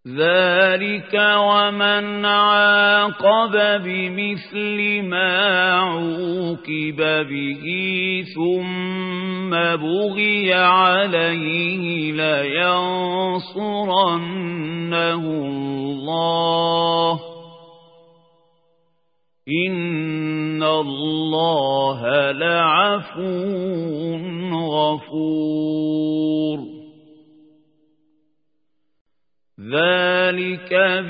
ذلك ومن عاقب بمثل ما عوقب به ثم بغي عليه لينصرنه الله إن الله لعفو غفور ذلك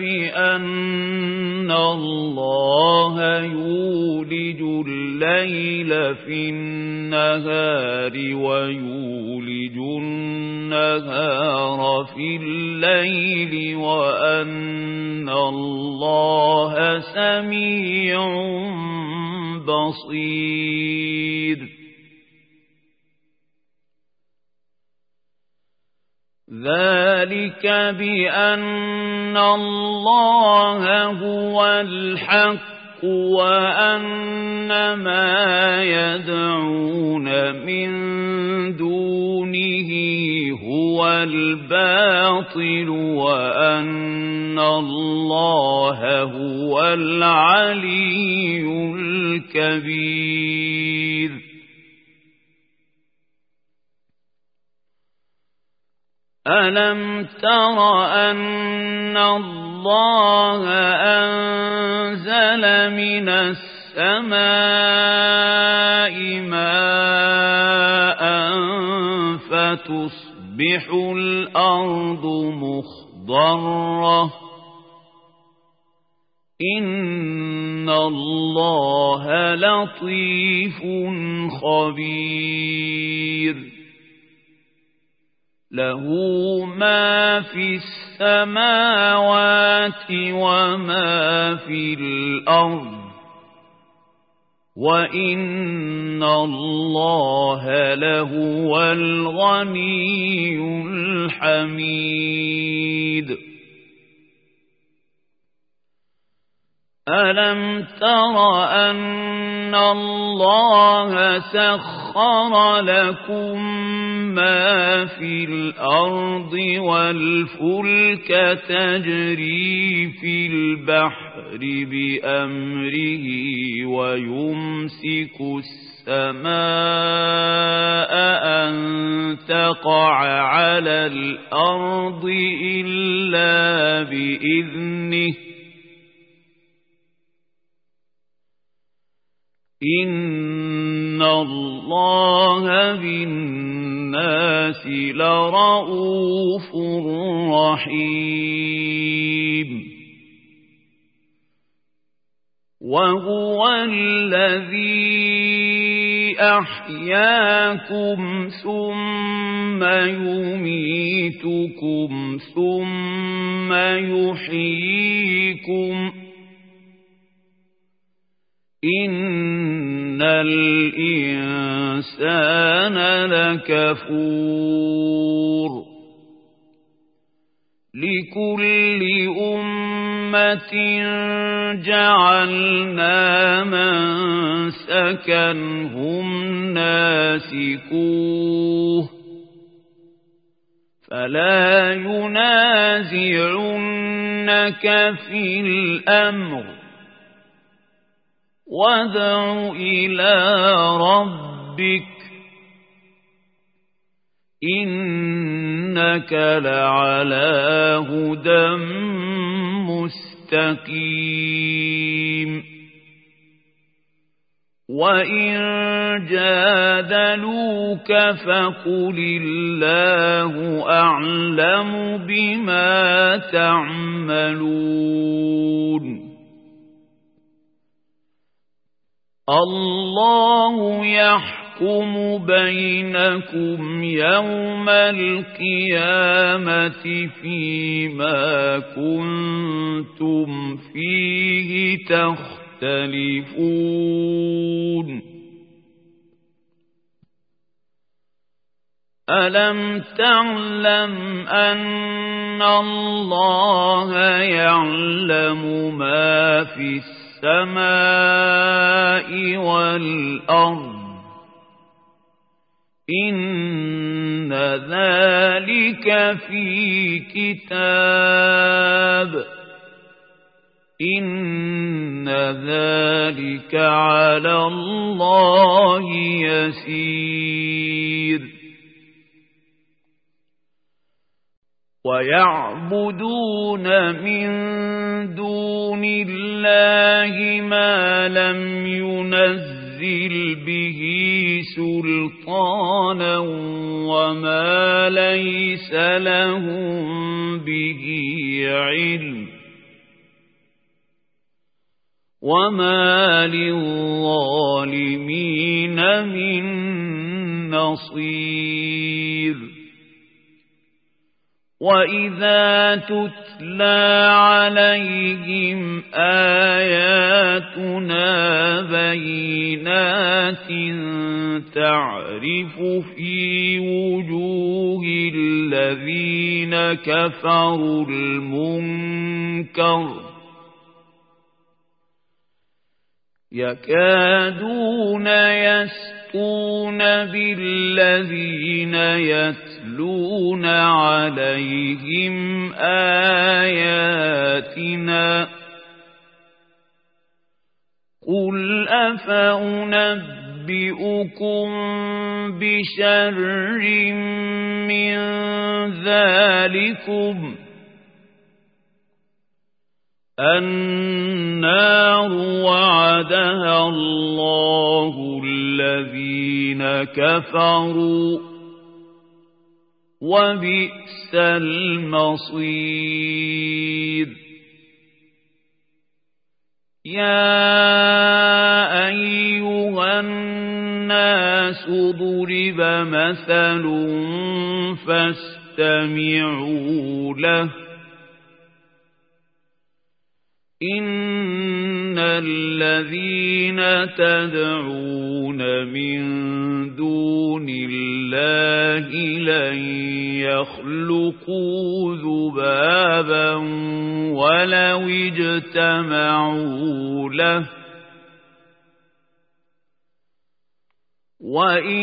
بأن الله يولج الليل في النهار ويولج النهار في الليل وأن الله سميع بصير ذلك بأن الله هو الحق وأن ما يدعون من دونه هو الباطل وأن الله هو العلي الكبير ألم تر أن الله أنزل من السماء ماء فتصبح الأرض مخضرة إن الله لطيف خبير له ما في السماوات وما في الأرض وإن الله لهو الغني الحميد ألم تر أن الله سخر لكم ما في الأرض والفلك تجري في البحر بأمره ويمسك السماء أن تقع على الأرض إلا بإذنه إن الله بالناس لرؤوف رحيم وهو الذي أحياكم ثم يميتكم ثم يحييكم إن الإنسان لكفور لكل أمة جعلنا منسكا هم ناسكوه فلا ينازعنك في الأمر وادع إلى ربك إنك لعلى هدى مستقيم وإن جادلوك فقل الله أعلم بما تعملون الله يحكم بينكم يوم القيامة فيما كنتم فيه تختلفون ألم تعلم أن الله يعلم ما في السماء والأرض إن ذلك في كتاب إن ذلك على الله يسير ويعبدون من دون الله ما لم ينزل به سلطانا وما ليس لهم به علم وما للظالمين من نصير وإذا تتلى عليهم آياتنا بينات تعرف في وجوه الذين كفروا المنكر يكادون يسطون بالذين يتلون عليهم آياتنا قل أفأنبئكم بشر من ذلكم النار وعدها الله الذين كفروا وبئس المصير يا أيها الناس ضرب مثل فاستمعوا له إن الذين تدعون من دون الله لن يخلقوا ذبابا ولو اجتمعوا له وإن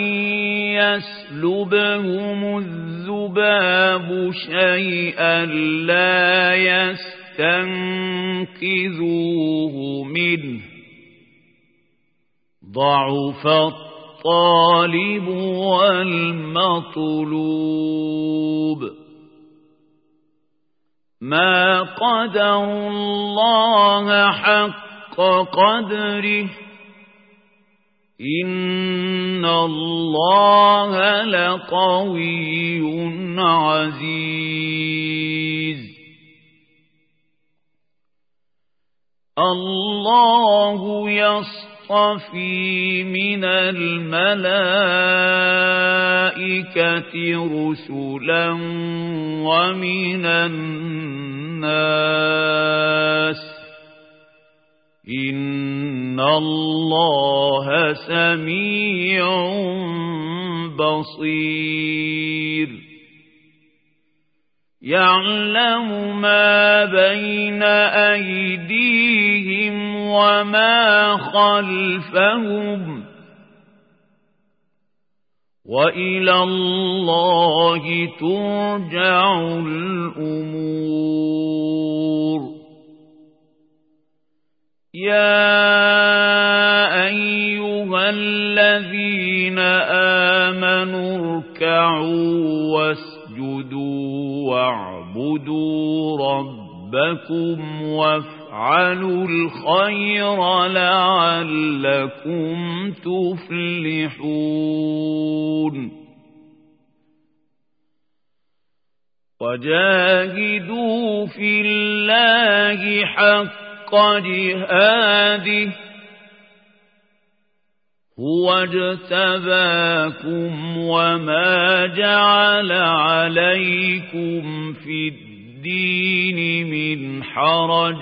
يسلبهم الذباب شيئا لا يستنقذوه منه ضعف الطالب والمطلوب ما قدروا الله حق قدره إن الله لقوي عزيز الله يصطفي من الملائكة رسلا ومن الناس إن الله سميع بصير يعلم ما بين أيديهم وما خلفهم وإلى الله ترجع الأمور يا أيها الذين آمنوا اركعوا واسجدوا واعبدوا ربكم وافعلوا الخير لعلكم تفلحون وجاهدوا في الله حق جهاده هو اجتباكم وما جعل عليكم في الدين من حرج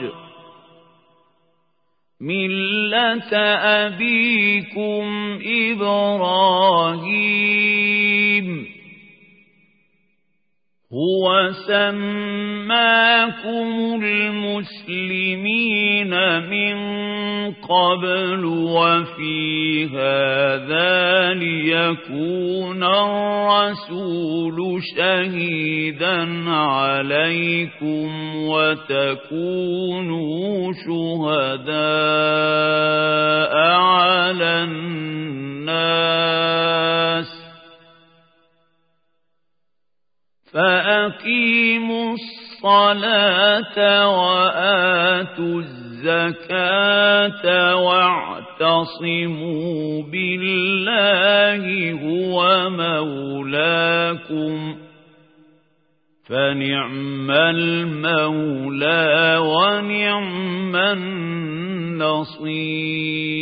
ملة أبيكم إبراهيم هو سماكم المسلمين من قبل وفي هذا ليكون الرسول شهيدا عليكم وتكونوا شهداء على الناس فأقيموا الصلاة وآتوا الزكاة واعتصموا بالله هو مولاكم فنعم المولى ونعم النصير.